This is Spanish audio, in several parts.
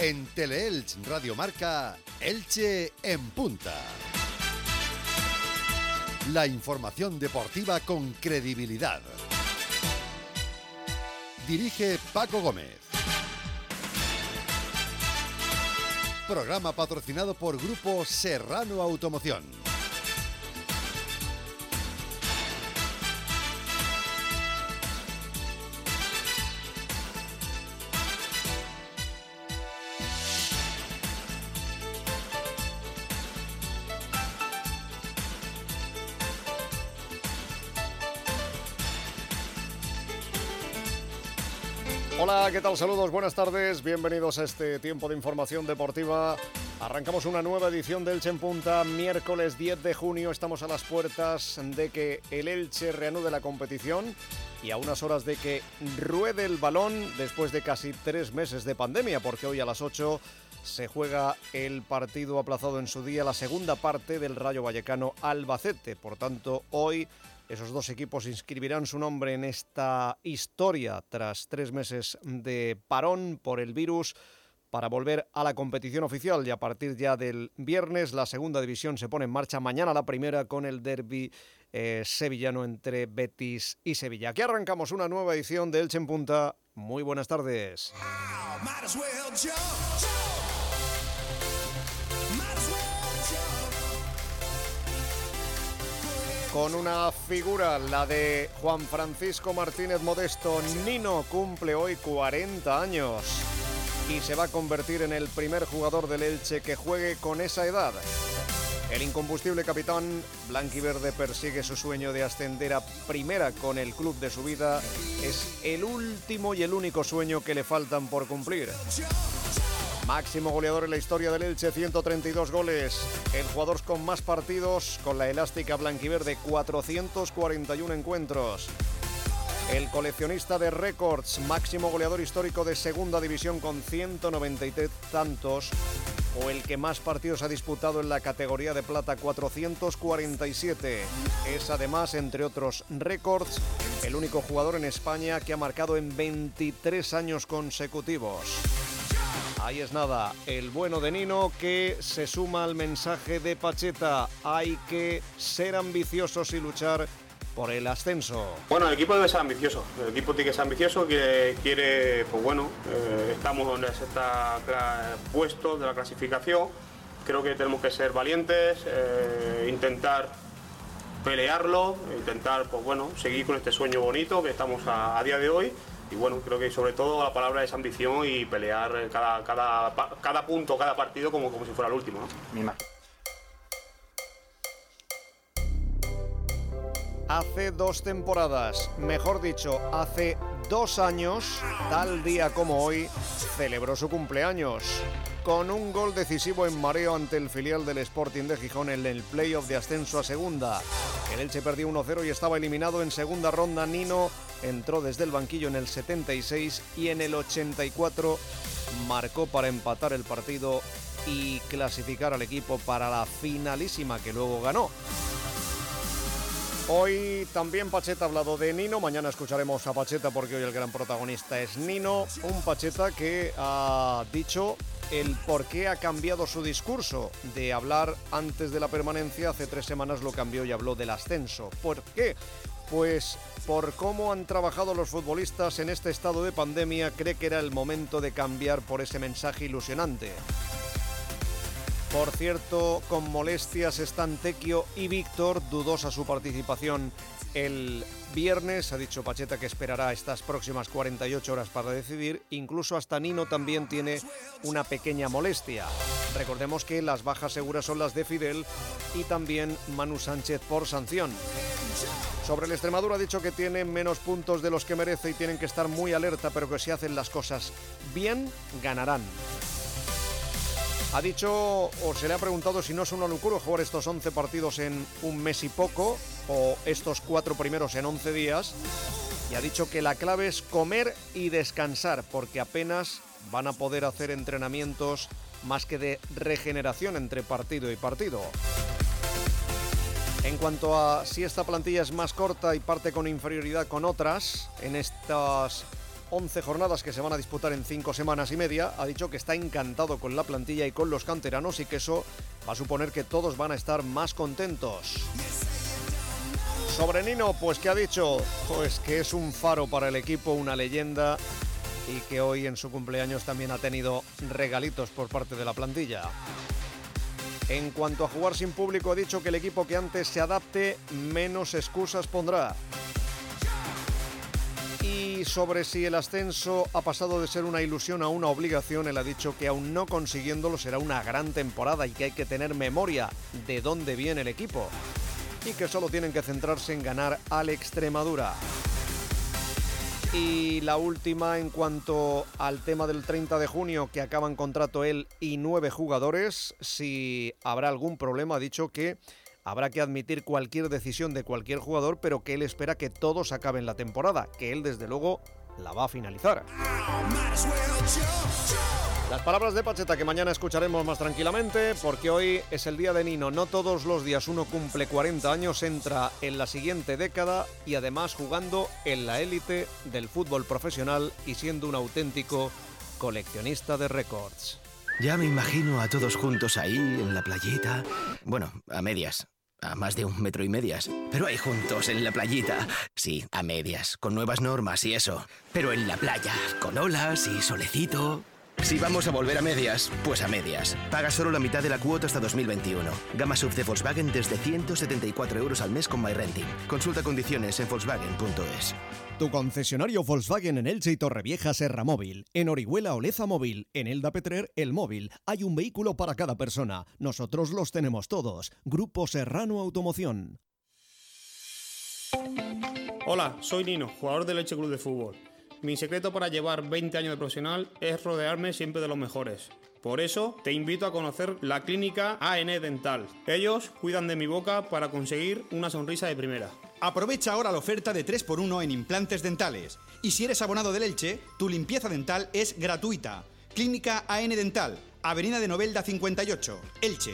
En Teleelch Radio Marca, Elche en Punta. La información deportiva con credibilidad. Dirige Paco Gómez. Programa patrocinado por Grupo Serrano Automoción. Hola, ¿qué tal? Saludos, buenas tardes, bienvenidos a este tiempo de información deportiva. Arrancamos una nueva edición de Elche en Punta, miércoles 10 de junio, estamos a las puertas de que el Elche reanude la competición y a unas horas de que ruede el balón después de casi 3 meses de pandemia, porque hoy a las 8 se juega el partido aplazado en su día, la segunda parte del Rayo Vallecano Albacete. Por tanto, hoy esos dos equipos inscribirán su nombre en esta historia tras 3 meses de parón por el virus para volver a la competición oficial, y a partir ya del viernes la segunda división se pone en marcha, mañana la primera con el derbi sevillano entre Betis y Sevilla. Aquí arrancamos una nueva edición de Elche en Punta. Muy buenas tardes. Con una figura, la de Juan Francisco Martínez Modesto, Nino cumple hoy 40 años y se va a convertir en el primer jugador del Elche que juegue con esa edad. El incombustible capitán blanquiverde persigue su sueño de ascender a primera con el club de su vida. Es el último y el único sueño que le faltan por cumplir. Máximo goleador en la historia del Elche, 132 goles. El jugador con más partidos con la elástica blanquiverde, 441 encuentros. El coleccionista de récords, máximo goleador histórico de segunda división con 193 tantos. O el que más partidos ha disputado en la categoría de plata, 447. Es además, entre otros récords, el único jugador en España que ha marcado en 23 años consecutivos. Ahí es nada, el bueno de Nino, que se suma al mensaje de Pacheta. Hay que ser ambiciosos y luchar por el ascenso. Bueno, el equipo debe ser ambicioso. El equipo tiene que ser ambicioso, que quiere, pues bueno, estamos donde está puesto de la clasificación. Creo que tenemos que ser valientes, intentar pelearlo, intentar, pues bueno, seguir con este sueño bonito que estamos a día de hoy. Y bueno, creo que sobre todo la palabra es ambición y pelear cada punto, cada partido como si fuera el último, ¿no? Hace 2 temporadas, mejor dicho, hace 2 años, tal día como hoy, celebró su cumpleaños con un gol decisivo en mareo ante el filial del Sporting de Gijón en el playoff de ascenso a segunda. El Elche perdió 1-0 y estaba eliminado en segunda ronda. Nino entró desde el banquillo en el 76 y en el 84 marcó para empatar el partido y clasificar al equipo para la finalísima que luego ganó. Hoy también Pacheta ha hablado de Nino, mañana escucharemos a Pacheta porque hoy el gran protagonista es Nino, un Pacheta que ha dicho el por qué ha cambiado su discurso de hablar antes de la permanencia. Hace 3 semanas lo cambió y habló del ascenso. ¿Por qué? Pues por cómo han trabajado los futbolistas en este estado de pandemia, cree que era el momento de cambiar por ese mensaje ilusionante. Por cierto, con molestias están Tequio y Víctor, dudosa su participación el viernes. Ha dicho Pacheta que esperará estas próximas 48 horas para decidir. Incluso hasta Nino también tiene una pequeña molestia. Recordemos que las bajas seguras son las de Fidel y también Manu Sánchez por sanción. Sobre el Extremadura ha dicho que tiene menos puntos de los que merece y tienen que estar muy alerta, pero que si hacen las cosas bien, ganarán. Ha dicho, o se le ha preguntado si no es una locura jugar estos 11 partidos en un mes y poco, o estos 4 primeros en 11 días, y ha dicho que la clave es comer y descansar, porque apenas van a poder hacer entrenamientos más que de regeneración entre partido y partido. En cuanto a si esta plantilla es más corta y parte con inferioridad con otras, en estas 11 jornadas que se van a disputar en 5 semanas y media, ha dicho que está encantado con la plantilla y con los canteranos y que eso va a suponer que todos van a estar más contentos. Sobre Nino, pues ¿qué ha dicho? Pues que es un faro para el equipo, una leyenda y que hoy en su cumpleaños también ha tenido regalitos por parte de la plantilla. En cuanto a jugar sin público, ha dicho que el equipo que antes se adapte, menos excusas pondrá. Y sobre si el ascenso ha pasado de ser una ilusión a una obligación, él ha dicho que aún no consiguiéndolo será una gran temporada y que hay que tener memoria de dónde viene el equipo y que solo tienen que centrarse en ganar al Extremadura. Y la última en cuanto al tema del 30 de junio, que acaban contrato él y 9 jugadores. Si habrá algún problema, ha dicho que habrá que admitir cualquier decisión de cualquier jugador, pero que él espera que todos acaben la temporada, que él desde luego la va a finalizar. Las palabras de Pacheta que mañana escucharemos más tranquilamente, porque hoy es el día de Nino. No todos los días uno cumple 40 años, entra en la siguiente década y además jugando en la élite del fútbol profesional y siendo un auténtico coleccionista de récords. Ya me imagino a todos juntos ahí, en la playita. Bueno, a medias. A más de 1,5 metros. Pero ahí juntos, en la playita. Sí, a medias, con nuevas normas y eso. Pero en la playa, con olas y solecito. Si vamos a volver a medias, pues a medias. Paga solo la mitad de la cuota hasta 2021. Gama SUV de Volkswagen desde 174 euros al mes con MyRenting. Consulta condiciones en Volkswagen.es. Tu concesionario Volkswagen en Elche y Torrevieja Serra Móvil. En Orihuela Oleza Móvil. En Elda Petrer El Móvil. Hay un vehículo para cada persona. Nosotros los tenemos todos. Grupo Serrano Automoción. Hola, soy Nino, jugador del Elche Club de Fútbol. Mi secreto para llevar 20 años de profesional es rodearme siempre de los mejores. Por eso te invito a conocer la clínica AN Dental. Ellos cuidan de mi boca para conseguir una sonrisa de primera. Aprovecha ahora la oferta de 3x1 en implantes dentales. Y si eres abonado del Elche, tu limpieza dental es gratuita. Clínica AN Dental, Avenida de Novelda 58, Elche.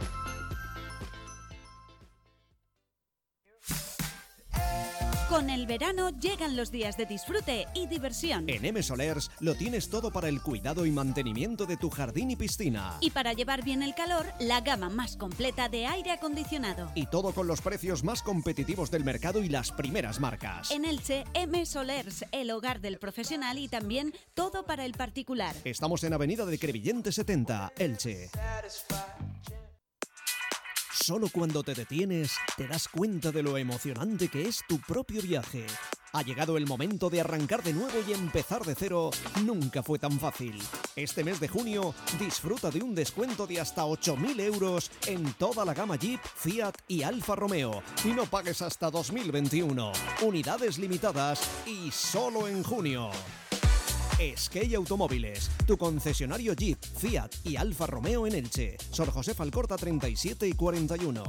Con el verano llegan los días de disfrute y diversión. En M Solers lo tienes todo para el cuidado y mantenimiento de tu jardín y piscina. Y para llevar bien el calor, la gama más completa de aire acondicionado. Y todo con los precios más competitivos del mercado y las primeras marcas. En Elche, M Solers, el hogar del profesional y también todo para el particular. Estamos en Avenida de Crevillente 70, Elche. Solo cuando te detienes, te das cuenta de lo emocionante que es tu propio viaje. Ha llegado el momento de arrancar de nuevo y empezar de cero. Nunca fue tan fácil. Este mes de junio, disfruta de un descuento de hasta 8.000 euros en toda la gama Jeep, Fiat y Alfa Romeo. Y no pagues hasta 2021. Unidades limitadas y solo en junio. Skate Automóviles, tu concesionario Jeep, Fiat y Alfa Romeo en Elche. Sor José Alcorta 37 y 41.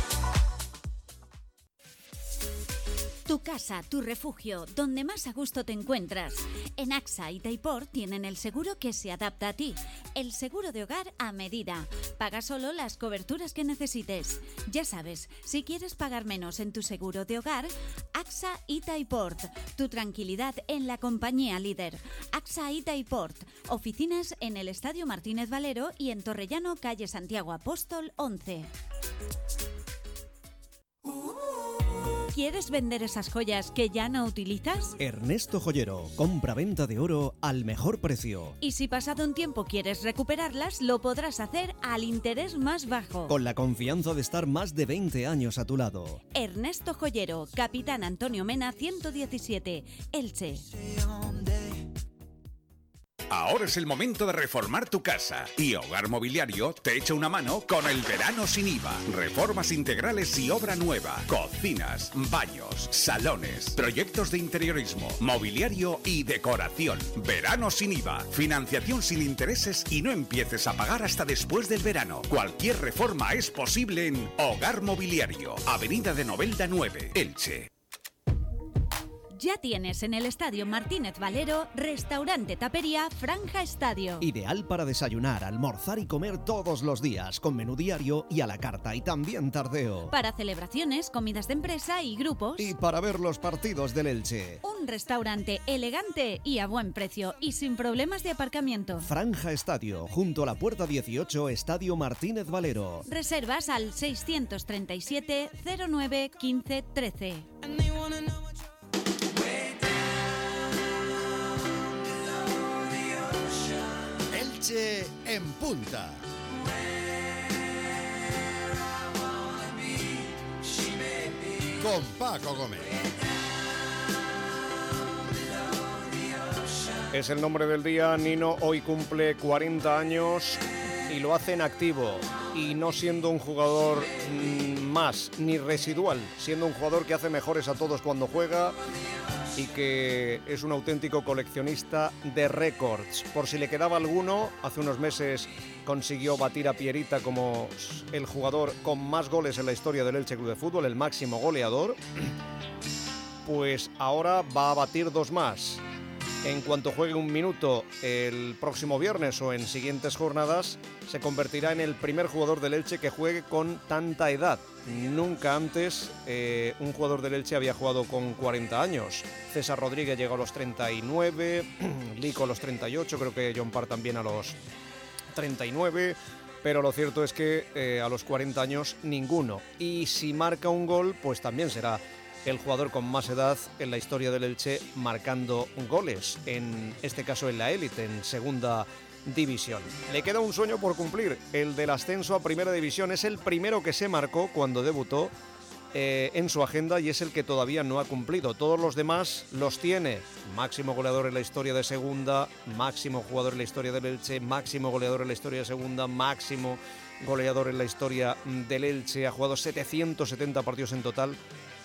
Tu casa, tu refugio, donde más a gusto te encuentras. En AXA y Taipor tienen el seguro que se adapta a ti. El seguro de hogar a medida. Paga solo las coberturas que necesites. Ya sabes, si quieres pagar menos en tu seguro de hogar, AXA y Taiport. Tu tranquilidad en la compañía líder. AXA y Taiport. Oficinas en el Estadio Martínez Valero y en Torrellano, calle Santiago Apóstol 11. ¿Quieres vender esas joyas que ya no utilizas? Ernesto Joyero, compra-venta de oro al mejor precio. Y si pasado un tiempo quieres recuperarlas, lo podrás hacer al interés más bajo. Con la confianza de estar más de 20 años a tu lado. Ernesto Joyero, Capitán Antonio Mena 117, Elche. Ahora es el momento de reformar tu casa y Hogar Mobiliario te echa una mano con el verano sin IVA. Reformas integrales y obra nueva, cocinas, baños, salones, proyectos de interiorismo, mobiliario y decoración. Verano sin IVA, financiación sin intereses y no empieces a pagar hasta después del verano. Cualquier reforma es posible en Hogar Mobiliario, Avenida de Novelda 9, Elche. Ya tienes en el Estadio Martínez Valero restaurante tapería Franja Estadio. Ideal para desayunar, almorzar y comer todos los días, con menú diario y a la carta y también tardeo. Para celebraciones, comidas de empresa y grupos. Y para ver los partidos del Elche. Un restaurante elegante y a buen precio y sin problemas de aparcamiento. Franja Estadio, junto a la puerta 18, Estadio Martínez Valero. Reservas al 637 09 15 13. Elche en punta. Con Paco Gómez. Es el nombre del día. Nino hoy cumple 40 años y lo hace en activo. Y no siendo un jugador más ni residual, siendo un jugador que hace mejores a todos cuando juega y que es un auténtico coleccionista de récords. Por si le quedaba alguno, hace unos meses consiguió batir a Pierita como el jugador con más goles en la historia del Elche Club de Fútbol, el máximo goleador. Pues ahora va a batir 2 más. En cuanto juegue un minuto el próximo viernes o en siguientes jornadas, se convertirá en el primer jugador del Elche que juegue con tanta edad. Nunca antes un jugador del Elche había jugado con 40 años. César Rodríguez llegó a los 39, Lico a los 38, creo que John Parr también a los 39, pero lo cierto es que a los 40 años ninguno. Y si marca un gol, pues también será el jugador con más edad en la historia del Elche marcando goles, en este caso en la élite, en segunda división. Le queda un sueño por cumplir, el del ascenso a primera división. Es el primero que se marcó cuando debutó en su agenda y es el que todavía no ha cumplido. Todos los demás los tiene. Máximo goleador en la historia de segunda, máximo jugador en la historia del Elche, máximo goleador en la historia de segunda, máximo goleador en la historia del Elche. Ha jugado 770 partidos en total,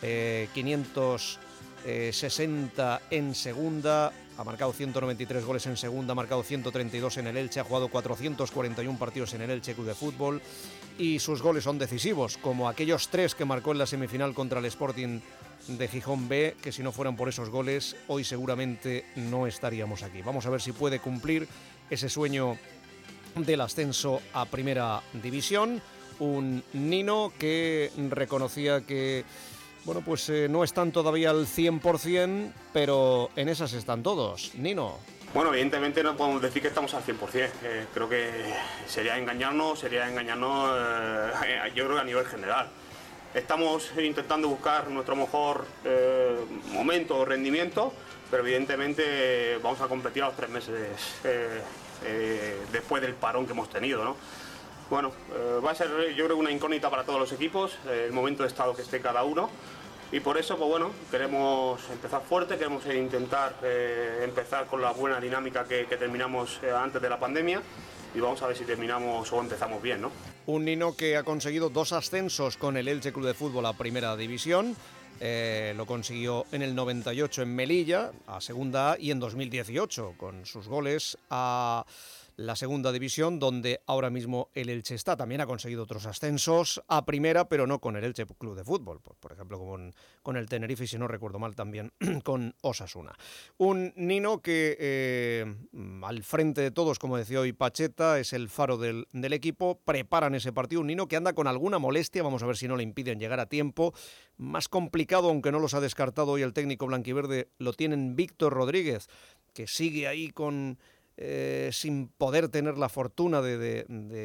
560 en segunda, ha marcado 193 goles en segunda, ha marcado 132 en el Elche, ha jugado 441 partidos en el Elche Club de Fútbol y sus goles son decisivos, como aquellos 3 que marcó en la semifinal contra el Sporting de Gijón B, que si no fueran por esos goles, hoy seguramente no estaríamos aquí. Vamos a ver si puede cumplir ese sueño del ascenso a primera división. Un Nino que reconocía que bueno, pues no están todavía al 100%, pero en esas están todos. Nino. Bueno, evidentemente no podemos decir que estamos al 100%. Creo que sería engañarnos, yo creo que a nivel general. Estamos intentando buscar nuestro mejor momento o rendimiento, pero evidentemente vamos a competir a los 3 meses después del parón que hemos tenido, ¿no? Bueno, va a ser yo creo una incógnita para todos los equipos, el momento de estado que esté cada uno. Y por eso, pues bueno, queremos empezar fuerte, queremos intentar empezar con la buena dinámica que terminamos antes de la pandemia y vamos a ver si terminamos o empezamos bien, ¿no? Un Nino que ha conseguido 2 ascensos con el Elche Club de Fútbol a primera división. Lo consiguió en el 98 en Melilla, a segunda A, y en 2018 con sus goles a la segunda división, donde ahora mismo el Elche está. También ha conseguido otros ascensos a primera, pero no con el Elche Club de Fútbol. Por ejemplo, con el Tenerife, y si no recuerdo mal, también con Osasuna. Un Nino que al frente de todos, como decía hoy Pacheta, es el faro del equipo. Preparan ese partido. Un Nino que anda con alguna molestia. Vamos a ver si no le impiden llegar a tiempo. Más complicado, aunque no los ha descartado hoy el técnico blanquiverde, lo tienen Víctor Rodríguez, que sigue ahí sin poder tener la fortuna de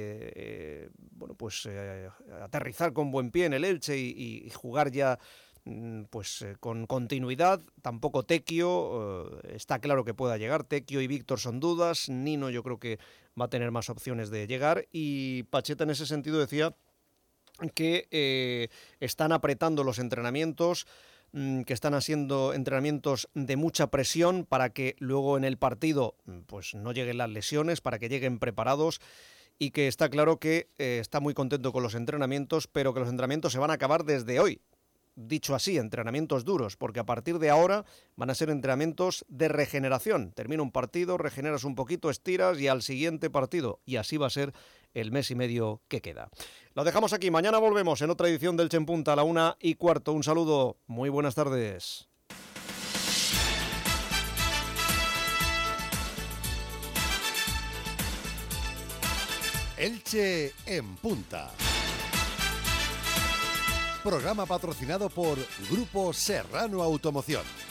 aterrizar con buen pie en el Elche y jugar ya con continuidad. Tampoco Tequio, está claro que pueda llegar. Tequio y Víctor son dudas. Nino yo creo que va a tener más opciones de llegar, y Pacheta en ese sentido decía que están apretando los entrenamientos, que están haciendo entrenamientos de mucha presión para que luego en el partido pues no lleguen las lesiones, para que lleguen preparados, y que está claro que está muy contento con los entrenamientos, pero que los entrenamientos se van a acabar desde hoy. Dicho así, entrenamientos duros, porque a partir de ahora van a ser entrenamientos de regeneración. Termina un partido, regeneras un poquito, estiras y al siguiente partido. Y así va a ser el mes y medio que queda. Lo dejamos aquí. Mañana volvemos en otra edición del Elche en Punta a la 1:15. Un saludo. Muy buenas tardes. Elche en Punta. Programa patrocinado por Grupo Serrano Automoción.